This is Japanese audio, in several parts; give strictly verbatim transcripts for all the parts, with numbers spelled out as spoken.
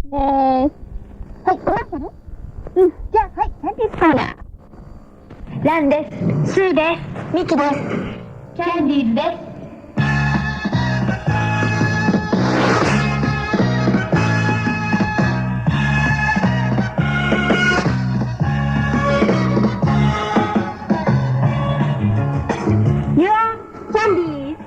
はい、終わったの？うん、じゃあ、はい、キャンディーズコーナー。ランです。スーです。ミキです。キャンディーズです。You are candies.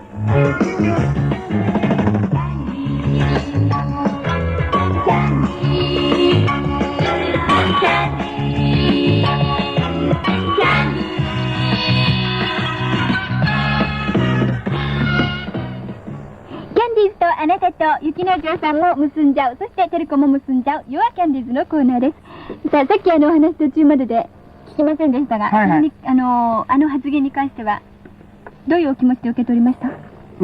Candies とあなたと雪の城さんも結んじゃう、そしてテルコも結んじゃう You are Candies のコーナーです。さあ、さっきあのお話途中までで聞きませんでしたが、 はいはい、 あのあの発言に関してはどういうお気持ちで受け取りました？ うん、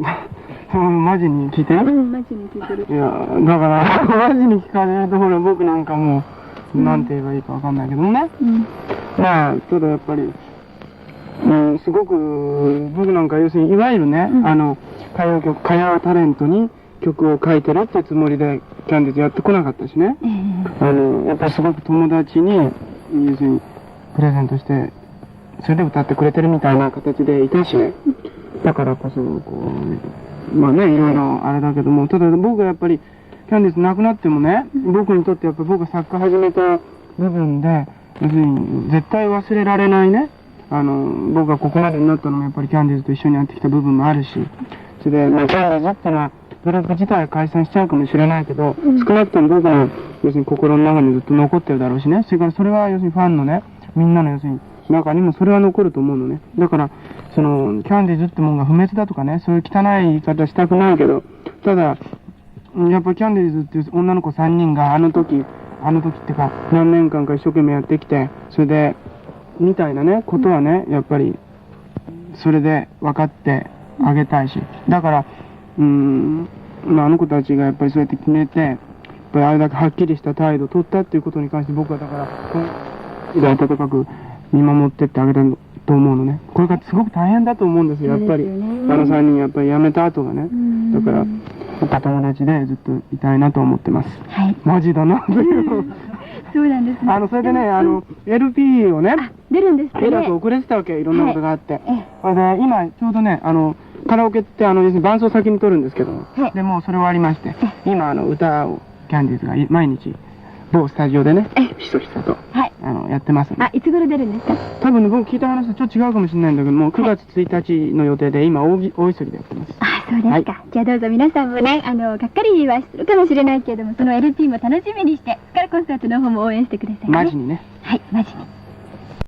マジに聞いてる？ うん、マジに聞いてる。 いや、だからマジに聞かれるところ僕なんかもう、うん、なんて言えばいいかわかんないけどね、うん、まあただやっぱり、うん、すごく僕なんか要するにいわゆるね、うん、あの歌謡曲歌謡タレントに曲を書いてるってつもりでキャンディーズやってこなかったしね、うん、あのやっぱりすごく友達に要するにプレゼントしてそれで歌ってくれてるみたいな形でいたしね、だからこそこうまあねいろいろあれだけども、ただ僕がやっぱりキャンディーズなくなってもね、僕にとってやっぱり僕が作家始めた部分で要するに絶対忘れられないね、あの僕がここまでになったのもやっぱりキャンディーズと一緒にやってきた部分もあるし、それでまあキャンディーズっていうのはグループ自体は解散しちゃうかもしれないけど、うん、少なくとも僕の要するに心の中にずっと残ってるだろうしね、それからそれは要するにファンのねみんなの要するに中にもそれは残ると思うのね。だからそのキャンディーズってものが不滅だとかね、そういう汚い言い方したくないけど、ただやっぱりキャンディーズっていう女の子さんにんがあの時あの時っていうか何年間か一生懸命やってきて、それでみたいなねことはねやっぱりそれで分かってあげたいし、だからうーん、まあ、あの子たちがやっぱりそうやって決めてやっぱりあれだけはっきりした態度を取ったっていうことに関して僕はだから温かく見守ってってあげたと思うのね。これがすごく大変だと思うんですよ、やっぱり。あのさんにんやっぱり辞めた後がね。だから、やっぱ友達でずっといたいなと思ってます。はい。マジだな。 そうなんですね。 あの、それでね、あの、エルピー をね、 出るんですね。 えらく遅れてたわけ、いろんなことがあって。それで、今、ちょうどね、あの、カラオケって、あの、要するに伴奏先に撮るんですけど、でもうそれ終わりまして、今、あの、歌を、キャンディーズが毎日、某スタジオでね、ひそひそと、はい、あのやってますので。 あ、いつ頃出るんですか？ 多分ね、僕聞いた話とちょっと違うかもしれないんだけども、くがつついたちの予定で今大ぎ大急ぎでやってます。 あ、そうですか。はい、じゃあどうぞ皆さんもね、あのがっかりはするかもしれないけれども、その エルピー も楽しみにして、からコンサートの方も応援してくださいね。 マジにね。 はい、マジに。